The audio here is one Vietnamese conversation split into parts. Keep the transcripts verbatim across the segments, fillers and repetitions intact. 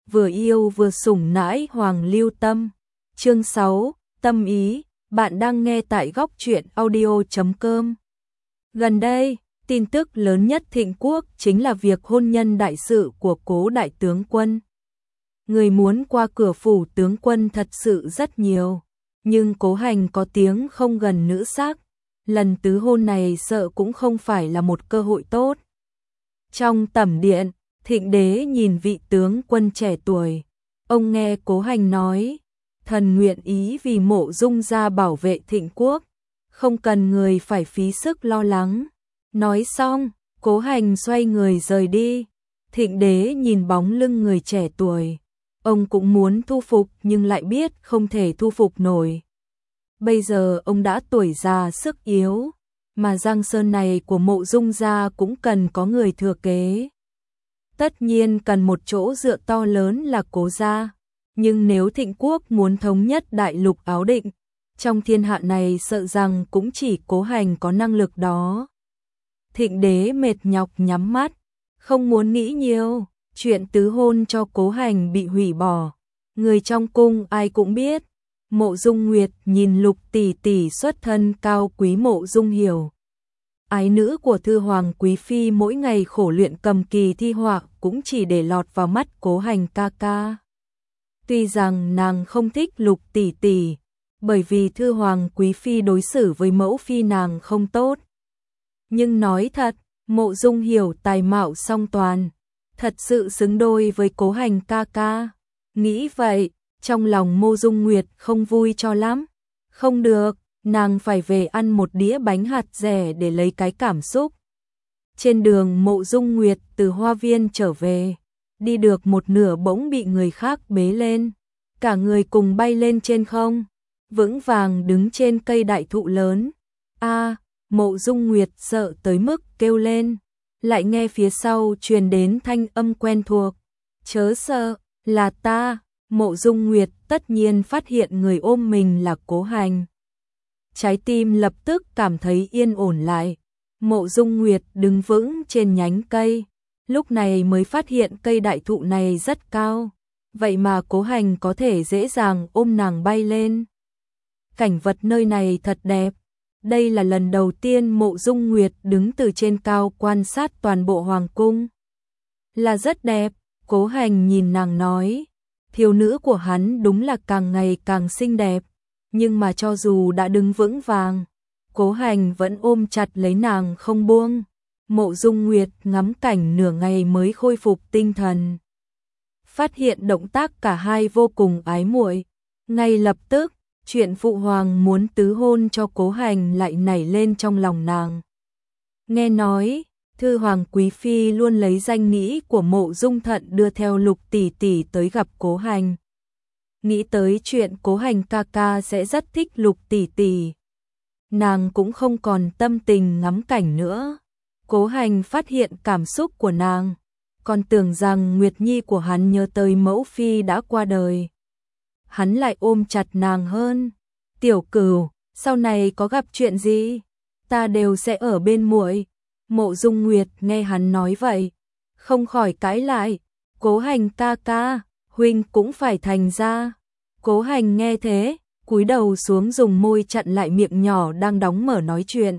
vừa yêu vừa sủng nãi Hoàng Lưu Tâm. Chương sáu, Tâm ý, bạn đang nghe tại góc truyện audio chấm com. Gần đây, tin tức lớn nhất Thịnh Quốc chính là việc hôn nhân đại sự của Cố đại tướng quân. Người muốn qua cửa phủ tướng quân thật sự rất nhiều, nhưng Cố Hành có tiếng không gần nữ sắc, lần tứ hôn này sợ cũng không phải là một cơ hội tốt. Trong tẩm điện, Thịnh đế nhìn vị tướng quân trẻ tuổi, ông nghe Cố Hành nói, thần nguyện ý vì Mộ Dung gia bảo vệ Thịnh Quốc, không cần người phải phí sức lo lắng. Nói xong, Cố Hành xoay người rời đi. Thịnh đế nhìn bóng lưng người trẻ tuổi, ông cũng muốn thu phục nhưng lại biết không thể thu phục nổi. Bây giờ ông đã tuổi già sức yếu, mà Giang Sơn này của Mộ Dung gia cũng cần có người thừa kế. Tất nhiên cần một chỗ dựa to lớn là Cố gia, nhưng nếu Thịnh Quốc muốn thống nhất đại lục Áo Định, trong thiên hạ này sợ rằng cũng chỉ Cố Hành có năng lực đó. Thịnh đế mệt nhọc nhắm mắt, không muốn nghĩ nhiều, chuyện tứ hôn cho Cố Hành bị hủy bỏ. Người trong cung ai cũng biết, Mộ Dung Nguyệt nhìn Lục tỷ tỷ xuất thân cao quý Mộ Dung Hiểu. Ái nữ của Thư Hoàng Quý Phi mỗi ngày khổ luyện cầm kỳ thi họa cũng chỉ để lọt vào mắt Cố Hành ca ca. Tuy rằng nàng không thích Lục tỷ tỷ, bởi vì Thư Hoàng Quý Phi đối xử với mẫu phi nàng không tốt. Nhưng nói thật, Mộ Dung Hiểu tài mạo song toàn, thật sự xứng đôi với Cố Hành ca ca. Nghĩ vậy, trong lòng Mộ Dung Nguyệt không vui cho lắm. Không được, nàng phải về ăn một đĩa bánh hạt dẻ để lấy cái cảm xúc. Trên đường Mộ Dung Nguyệt từ hoa viên trở về, đi được một nửa bỗng bị người khác bế lên. Cả người cùng bay lên trên không, vững vàng đứng trên cây đại thụ lớn. A, Mộ Dung Nguyệt sợ tới mức kêu lên, lại nghe phía sau truyền đến thanh âm quen thuộc. Chớ sợ, là ta. Mộ Dung Nguyệt tất nhiên phát hiện người ôm mình là Cố Hành. Trái tim lập tức cảm thấy yên ổn lại. Mộ Dung Nguyệt đứng vững trên nhánh cây, lúc này mới phát hiện cây đại thụ này rất cao, vậy mà Cố Hành có thể dễ dàng ôm nàng bay lên. Cảnh vật nơi này thật đẹp. Đây là lần đầu tiên Mộ Dung Nguyệt đứng từ trên cao quan sát toàn bộ hoàng cung. Là rất đẹp. Cố Hành nhìn nàng nói, thiếu nữ của hắn đúng là càng ngày càng xinh đẹp, nhưng mà cho dù đã đứng vững vàng, Cố Hành vẫn ôm chặt lấy nàng không buông. Mộ Dung Nguyệt ngắm cảnh nửa ngày mới khôi phục tinh thần. Phát hiện động tác cả hai vô cùng ái muội, ngay lập tức, chuyện phụ hoàng muốn tứ hôn cho Cố Hành lại nảy lên trong lòng nàng. Nghe nói, Thư Hoàng Quý Phi luôn lấy danh nghĩa của Mộ Dung Thận đưa theo Lục tỷ tỷ tới gặp Cố Hành. Nghĩ tới chuyện Cố Hành ca ca sẽ rất thích Lục tỷ tỷ, nàng cũng không còn tâm tình ngắm cảnh nữa. Cố Hành phát hiện cảm xúc của nàng, còn tưởng rằng Nguyệt Nhi của hắn nhớ tới mẫu phi đã qua đời. Hắn lại ôm chặt nàng hơn. Tiểu Cửu, sau này có gặp chuyện gì, ta đều sẽ ở bên muội. Mộ Dung Nguyệt nghe hắn nói vậy, không khỏi cãi lại. Cố Hành ca ca, huynh cũng phải thành ra. Cố Hành nghe thế, cúi đầu xuống dùng môi chặn lại miệng nhỏ đang đóng mở nói chuyện.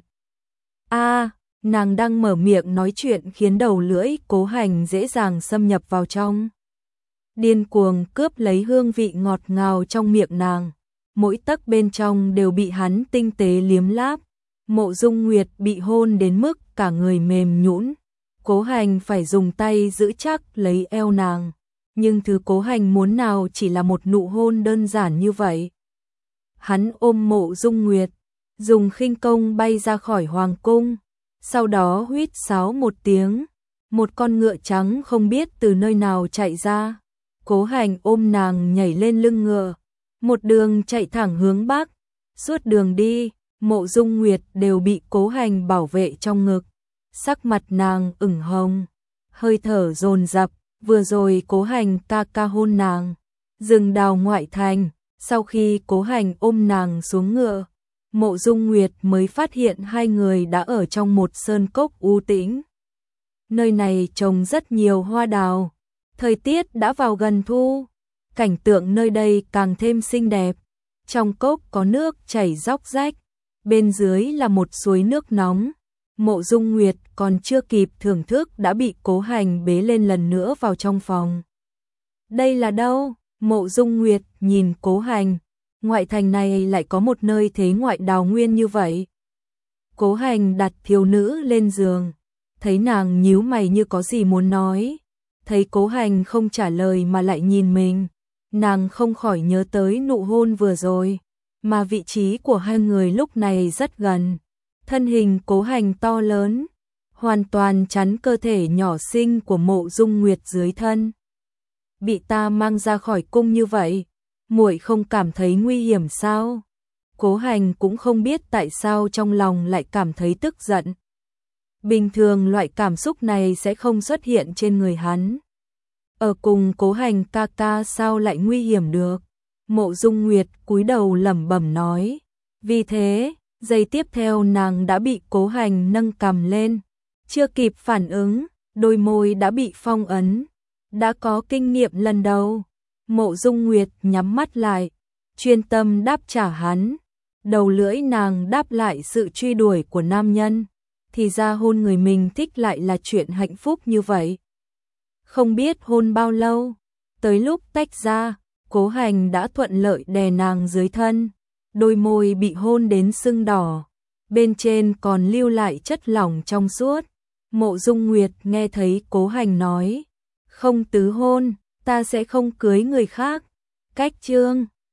A, nàng đang mở miệng nói chuyện khiến đầu lưỡi Cố Hành dễ dàng xâm nhập vào trong, điên cuồng cướp lấy hương vị ngọt ngào trong miệng nàng. Mỗi tấc bên trong đều bị hắn tinh tế liếm láp. Mộ Dung Nguyệt bị hôn đến mức cả người mềm nhũn. Cố Hành phải dùng tay giữ chắc lấy eo nàng, nhưng thứ Cố Hành muốn nào chỉ là một nụ hôn đơn giản như vậy. Hắn ôm Mộ Dung Nguyệt, dùng khinh công bay ra khỏi hoàng cung, sau đó huýt sáo một tiếng, một con ngựa trắng không biết từ nơi nào chạy ra. Cố Hành ôm nàng nhảy lên lưng ngựa, một đường chạy thẳng hướng bắc. Suốt đường đi, Mộ Dung Nguyệt đều bị Cố Hành bảo vệ trong ngực, sắc mặt nàng ửng hồng, hơi thở dồn dập. Vừa rồi Cố Hành ca ca hôn nàng, rừng đào ngoại thành. Sau khi Cố Hành ôm nàng xuống ngựa, Mộ Dung Nguyệt mới phát hiện hai người đã ở trong một sơn cốc u tĩnh. Nơi này trồng rất nhiều hoa đào, Thời tiết đã vào gần thu, cảnh tượng nơi đây càng thêm xinh đẹp. Trong cốc có nước chảy róc rách, bên dưới là một suối nước nóng. Mộ Dung Nguyệt còn chưa kịp thưởng thức đã bị Cố Hành bế lên lần nữa vào trong phòng. Đây là đâu? Mộ Dung Nguyệt nhìn Cố Hành, ngoại thành này lại có một nơi thế ngoại đào nguyên như vậy. Cố Hành đặt thiếu nữ lên giường, thấy nàng nhíu mày như có gì muốn nói. Thấy Cố Hành không trả lời mà lại nhìn mình, nàng không khỏi nhớ tới nụ hôn vừa rồi, mà vị trí của hai người lúc này rất gần. Thân hình Cố Hành to lớn, hoàn toàn chắn cơ thể nhỏ xinh của Mộ Dung Nguyệt dưới thân. Bị ta mang ra khỏi cung như vậy, muội không cảm thấy nguy hiểm sao? Cố Hành cũng không biết tại sao trong lòng lại cảm thấy tức giận. Bình thường loại cảm xúc này sẽ không xuất hiện trên người hắn. Ở cùng Cố Hành ca ca sao lại nguy hiểm được? Mộ Dung Nguyệt cúi đầu lẩm bẩm nói. Vì thế, giây tiếp theo nàng đã bị Cố Hành nâng cằm lên. Chưa kịp phản ứng, đôi môi đã bị phong ấn. Đã có kinh nghiệm lần đầu. Mộ Dung Nguyệt nhắm mắt lại, chuyên tâm đáp trả hắn. Đầu lưỡi nàng đáp lại sự truy đuổi của nam nhân. Thì ra hôn người mình thích lại là chuyện hạnh phúc như vậy. Không biết hôn bao lâu, tới lúc tách ra, Cố Hành đã thuận lợi đè nàng dưới thân. Đôi môi bị hôn đến sưng đỏ, bên trên còn lưu lại chất lỏng trong suốt. Mộ Dung Nguyệt nghe thấy Cố Hành nói, không tứ hôn, ta sẽ không cưới người khác. Cách chương